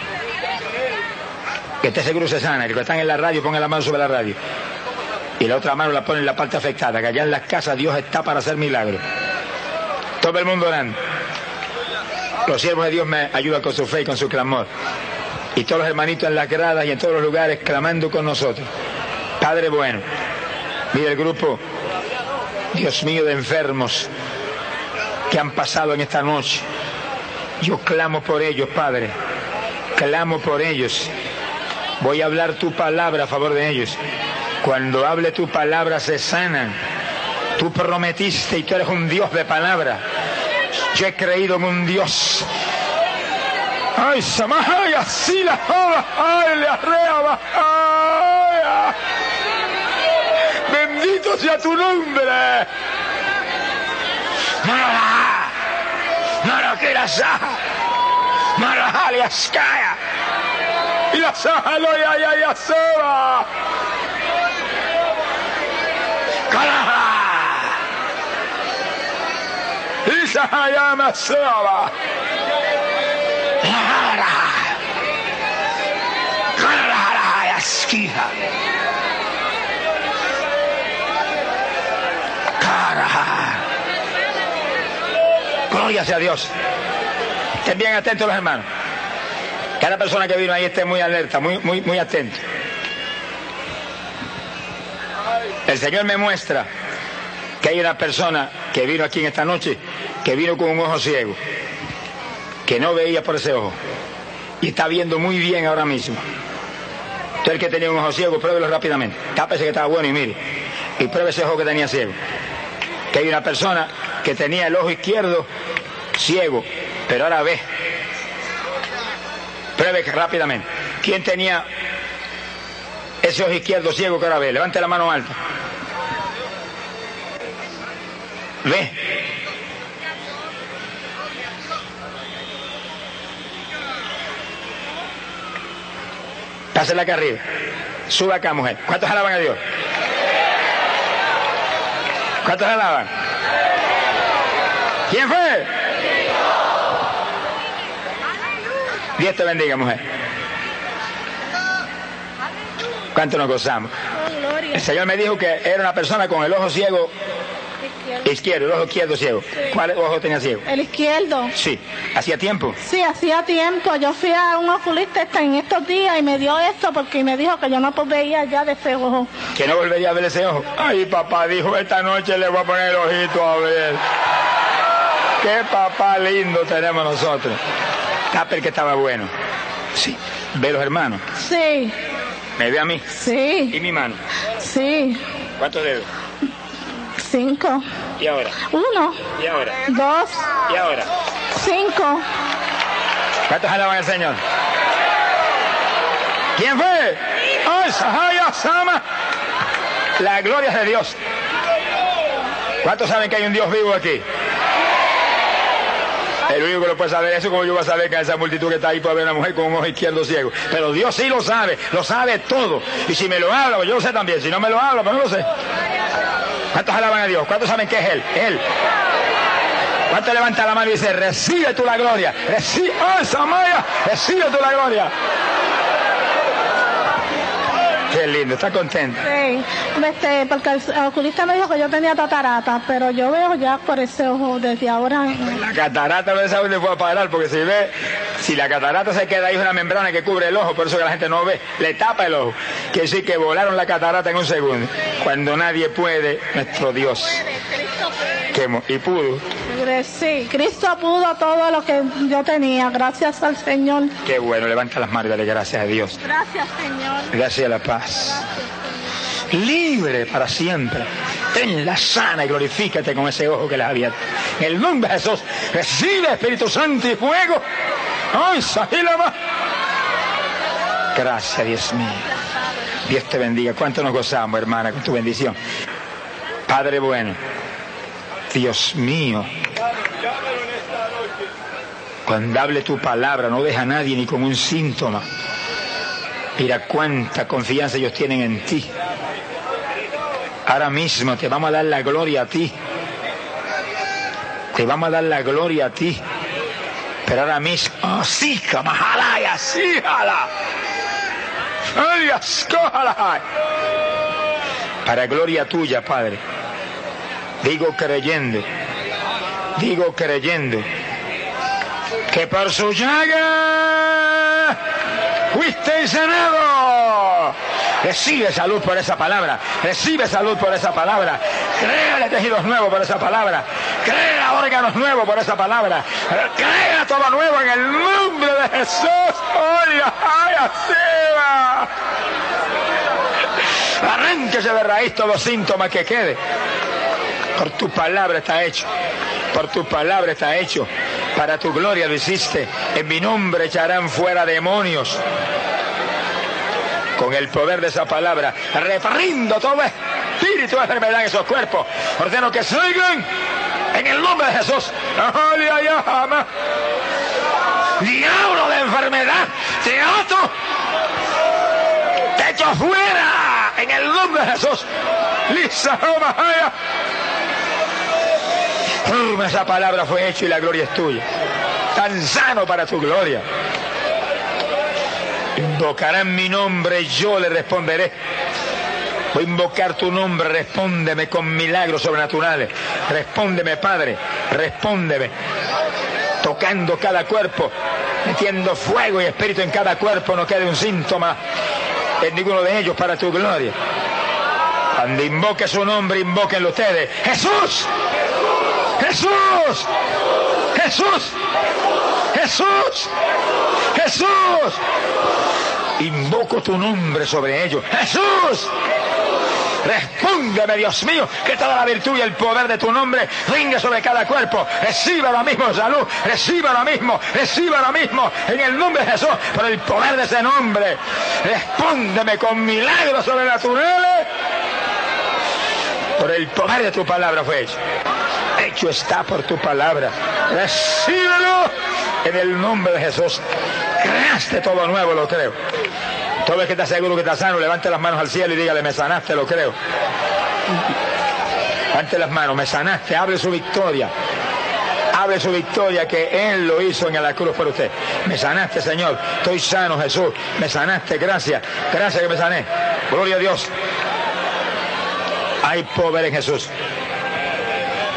Que esté seguro se sana. Los que están en la radio, pongan la mano sobre la radio. Y la otra mano la ponen en la parte afectada, que allá en las casas Dios está para hacer milagros. Todo el mundo orando. Los siervos de Dios me ayudan con su fe y con su clamor. Y todos los hermanitos en las gradas y en todos los lugares clamando con nosotros. Padre bueno, mira el grupo, Dios mío, de enfermos que han pasado en esta noche. Yo clamo por ellos, Padre. Clamo por ellos. Voy a hablar tu palabra a favor de ellos. Cuando hable tu palabra se sanan. Tú prometiste y tú eres un Dios de palabra. Yo he creído en un Dios. Ay, Samaya, así la ay, le arrea, ay. Bendito sea tu nombre. Mara, Mara que la saja, Mara le ascaya, y la saja lo ya ya ya soba. Caraja. Isa llama soba. Caraja. Caraja ya esquija. Caraja. Gloria sea a Dios. Estén bien atentos los hermanos. Cada persona que vino ahí esté muy alerta, muy, muy, muy atento. El Señor me muestra que hay una persona que vino aquí en esta noche, que vino con un ojo ciego, que no veía por ese ojo, y está viendo muy bien ahora mismo. Usted el que tenía un ojo ciego, pruébelo rápidamente, tápese que estaba bueno y mire, y pruebe ese ojo que tenía ciego. Que hay una persona que tenía el ojo izquierdo ciego, pero ahora ve. Pruebe rápidamente. ¿Quién tenía ese ojo izquierdo ciego que ahora ve? Levante la mano alta. Ve. Pásela acá arriba. Suba acá, mujer. ¿Cuántos alaban a Dios? ¿Cuántos alaban? ¿Quién fue? Dios te bendiga, mujer. ¿Cuánto nos gozamos? El Señor me dijo que era una persona con el ojo ciego izquierdo. Izquierdo, el ojo izquierdo ciego. Sí. ¿Cuál ojo tenía ciego? El izquierdo. Sí. ¿Hacía tiempo? Sí, hacía tiempo. Yo fui a un oculista esta- en estos días y me dio esto porque me dijo que yo no veía ya de ese ojo. ¿Que no volvería a ver ese ojo? Ay, papá dijo, esta noche le voy a poner el ojito a ver. Qué papá lindo tenemos nosotros. Capel que estaba bueno. Sí. ¿Ve los hermanos? Sí, ¿Me ve a mí? ¿Y sí, mi mano? sí. ¿Cuántos dedos? Cinco. ¿Y ahora? Uno, ¿Y ahora? dos, ¿Y ahora? cinco. ¿Cuántos alaban al Señor? ¿Quién fue? ¡Ay, Sahaya Sama! La gloria es de Dios. ¿Cuántos saben que hay un Dios vivo aquí? El único que lo puede saber eso, como yo voy a saber que esa multitud que está ahí puede ver una mujer con un ojo izquierdo ciego. Pero Dios sí lo sabe, lo sabe todo. Y si me lo habla, pues yo lo sé también. Si no me lo habla, pues no lo sé. ¿Cuántos alaban a Dios? ¿Cuántos saben que es Él? Él. ¿Cuántos levanta la mano y dice, recibe tú la gloria? Recibe, ¡oh, Samaya! Recibe tú la gloria. Qué lindo, ¿está contento? Sí, este, porque el oculista me dijo que yo tenía catarata, pero yo veo ya por ese ojo desde ahora. La catarata no sabe dónde puede parar, porque si ve, si la catarata se queda ahí es una membrana que cubre el ojo, por eso que la gente no ve, le tapa el ojo. Quiere decir que volaron la catarata en un segundo. Cuando nadie puede, nuestro Dios. Que mo- y pudo. Sí, Cristo pudo todo lo que yo tenía, gracias al Señor. Qué bueno, levanta las manos y dale gracias a Dios. Gracias, Señor. Gracias a la paz. Libre para siempre. Tenla sana y glorifícate con ese ojo que les había. En el nombre de Jesús, recibe Espíritu Santo y fuego. ¡Ay, Sahilama! Gracias, Dios mío. Dios te bendiga. ¿Cuánto nos gozamos, hermana, con tu bendición? Padre bueno, Dios mío, cuando hable tu palabra, no deja a nadie ni con un síntoma. Mira cuánta confianza ellos tienen en ti. Ahora mismo te vamos a dar la gloria a ti. Te vamos a dar la gloria a ti. Pero ahora mismo, oh, sí, Kamahalaya, sí, jala. Ay, ascójala. Para gloria tuya, Padre. Digo creyendo, digo creyendo, que por su llaga fuiste sanado. Recibe salud por esa palabra, recibe salud por esa palabra, créale tejidos nuevos por esa palabra, créale órganos nuevos por esa palabra, créale todo nuevo en el nombre de Jesús. ¡Ay, ay, así va! Arránquese de raíz todos los síntomas que quede. Por tu palabra está hecho, por tu palabra está hecho, para tu gloria lo hiciste. En mi nombre echarán fuera demonios. Con el poder de esa palabra, reprendo todo espíritu de enfermedad en esos cuerpos. Ordeno que salgan en el nombre de Jesús. Diablo de enfermedad, te ato, te echo fuera en el nombre de Jesús. Lisa, esa palabra fue hecha y la gloria es tuya. Tan sano para tu gloria. Invocarán mi nombre y yo le responderé. Voy a invocar tu nombre, respóndeme con milagros sobrenaturales. Respóndeme, Padre, respóndeme. Tocando cada cuerpo, metiendo fuego y espíritu en cada cuerpo, no quede un síntoma en ninguno de ellos para tu gloria. Cuando invoque su nombre, invóquenlo ustedes. ¡Jesús! ¡Jesús! ¡Jesús! ¡Jesús! ¡Jesús! Invoco tu nombre sobre ellos. ¡Jesús! Respóndeme, Dios mío, que toda la virtud y el poder de tu nombre ringue sobre cada cuerpo. Reciba ahora mismo salud, reciba ahora mismo, reciba ahora mismo, en el nombre de Jesús, por el poder de ese nombre. Respóndeme con milagros sobrenaturales. Por el poder de tu palabra fue hecho. Hecho está por tu palabra. Recíbelo en el nombre de Jesús. Creaste todo nuevo, lo creo. Todo el que está seguro que está sano, levante las manos al cielo y dígale, me sanaste, lo creo. Levante las manos, me sanaste, hable su victoria. Hable su victoria, que Él lo hizo en la cruz por usted. Me sanaste, Señor. Estoy sano, Jesús. Me sanaste, gracias. Gracias que me sané. Gloria a Dios. Hay poder en Jesús.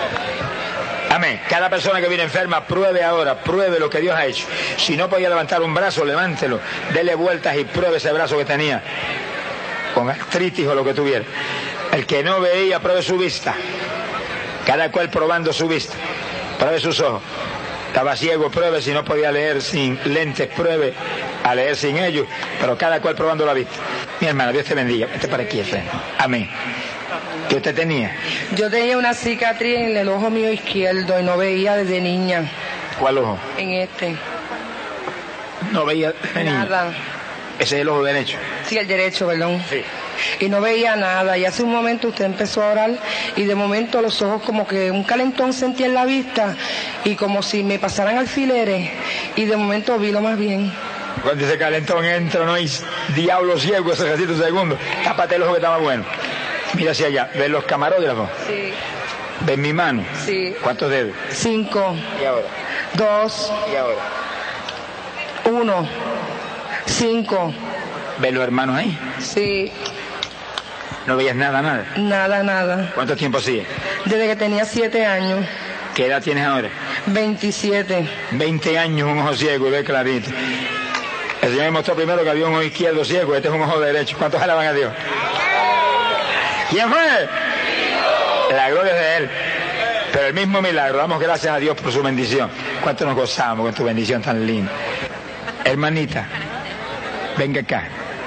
Amén. Cada persona que viene enferma, pruebe ahora, pruebe lo que Dios ha hecho. Si no podía levantar un brazo, levántelo, dele vueltas y pruebe ese brazo que tenía, con artritis o lo que tuviera. El que no veía, pruebe su vista. Cada cual probando su vista. Pruebe sus ojos. Estaba ciego, pruebe. Si no podía leer sin lentes, pruebe a leer sin ellos. Pero cada cual probando la vista. Mi hermana, Dios te bendiga. Vete para aquí, hermano. Amén. ¿Qué usted tenía? Yo tenía una cicatriz en el ojo mío izquierdo y no veía desde niña. ¿Cuál ojo? En este. No veía desde niña. Nada. Ese es el ojo derecho. Sí, el derecho, perdón. Sí. Y no veía nada. Y hace un momento usted empezó a orar y de momento los ojos como que un calentón sentí en la vista y como si me pasaran alfileres. Y de momento vi lo más bien. Cuando ese calentón entra, no hay diablo ciego ese ratito segundo. Tápate el ojo que estaba bueno. Mira hacia allá. ¿Ves los camarógrafos? Sí. ¿Ves mi mano? Sí. ¿Cuántos dedos? Cinco. ¿Y ahora? Dos. ¿Y ahora? Uno. Cinco. ¿Ves los hermanos ahí? Sí. ¿No veías nada, nada? Nada, nada. ¿Cuánto tiempo sigue? Desde que tenía siete años. ¿Qué edad tienes ahora? Veintisiete. Veinte años, un ojo ciego y ve clarito. El Señor me mostró primero que había un ojo izquierdo ciego, este es un ojo derecho. ¿Cuántos alaban a Dios? ¿Quién fue? La gloria es de Él. Pero el mismo milagro, damos gracias a Dios por su bendición. ¿Cuánto nos gozamos con tu bendición tan linda? Hermanita, venga acá.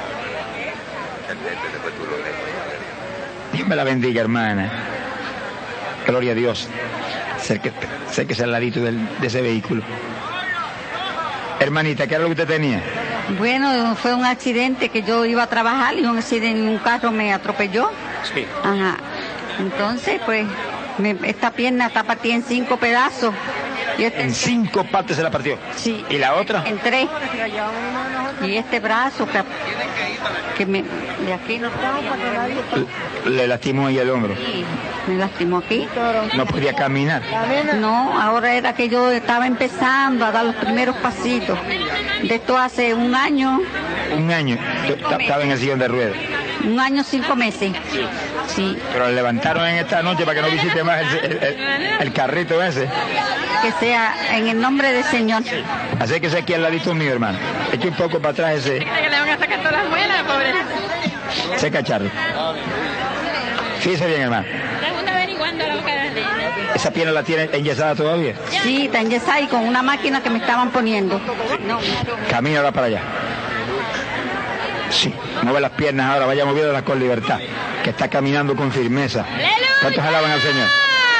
Dios me la bendiga, hermana. Gloria a Dios. Acérquese, acérquese al ladito del, de ese vehículo. Hermanita, ¿qué era lo que usted tenía? Bueno, fue un accidente que yo iba a trabajar y un accidente, un carro me atropelló. Sí. Ajá. Entonces, pues, me, esta pierna está partida en cinco pedazos. Y este, En cinco partes se la partió. Sí. ¿Y la otra? En tres. Y este brazo que, que me, de aquí no está. Le lastimó ahí el hombro. Sí, me lastimó aquí. No podía caminar. No, ahora era que yo estaba empezando a dar los primeros pasitos. De esto hace un año. Un año. Estaba en el sillón de ruedas. Un año, cinco meses. Sí. Pero le levantaron en esta noche para que no visite más el, el, el, el carrito ese. Que sea en el nombre del Señor. Así que se aquí al ladito mío, hermano. Eche un poco para atrás ese. Que le van a sacar todas las muelas, pobre. Se cacharro. Fíjese bien, hermano. Estamos averiguando la boca de las nenas. ¿Esa pierna la tiene enyesada todavía? Sí, está enyesada y con una máquina que me estaban poniendo. No. Camina ahora para allá. Sí, mueve las piernas ahora, vaya moviéndolas con libertad. Que está caminando con firmeza. ¿Cuántos alaban al Señor?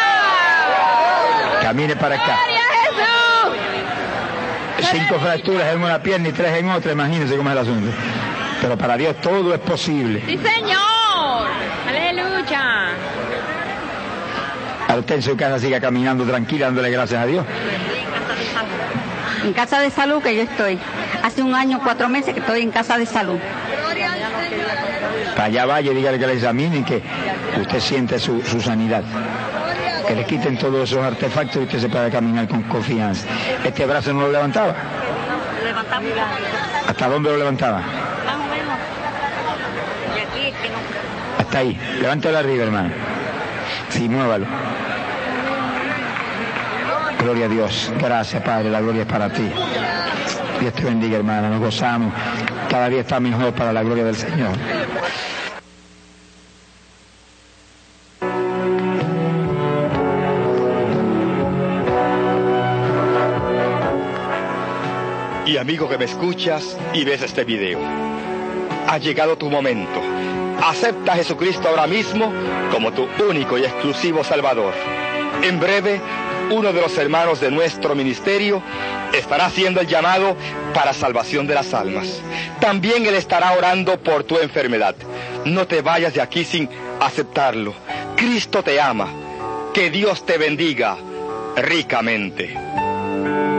Camine para acá. Cinco fracturas en una pierna y tres en otra, imagínense cómo es el asunto. Pero para Dios todo es posible. ¡Sí, Señor! ¡Aleluya! A usted en su casa siga caminando tranquila, dándole gracias a Dios. En casa de salud que yo estoy. Hace un año, cuatro meses que estoy en casa de salud. Para allá vaya y dígale que le examinen, que usted siente su, su sanidad. Que le quiten todos esos artefactos y usted se pueda caminar con confianza. ¿Este brazo no lo levantaba? Levantamos. ¿Hasta dónde lo levantaba? Hasta ahí. Levántalo arriba, hermano. Sí, muévalo. Gloria a Dios. Gracias, Padre. La gloria es para ti. Dios te bendiga, hermana. Nos gozamos. Cada día está mejor para la gloria del Señor. Y amigo que me escuchas y ves este video, ha llegado tu momento. Acepta a Jesucristo ahora mismo como tu único y exclusivo Salvador. En breve, uno de los hermanos de nuestro ministerio estará haciendo el llamado para salvación de las almas. También él estará orando por tu enfermedad. No te vayas de aquí sin aceptarlo. Cristo te ama. Que Dios te bendiga ricamente.